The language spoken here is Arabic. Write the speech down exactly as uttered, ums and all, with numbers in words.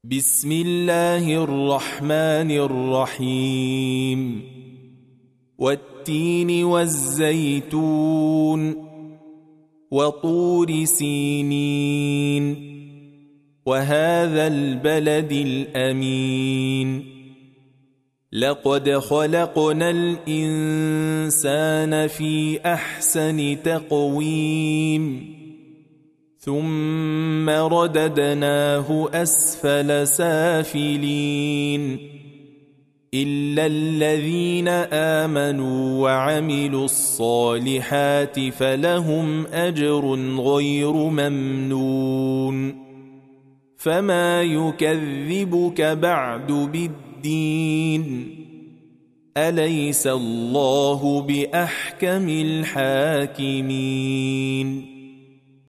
بسم الله الرحمن الرحيم والتين والزيتون وطور سينين وهذا البلد الأمين لقد خلقنا الإنسان في أحسن تقويم ثم رددناه أسفل سافلين إلا الذين آمنوا وعملوا الصالحات فلهم أجر غير ممنون فما يكذبك بعد بالدين أليس الله بأحكم الحاكمين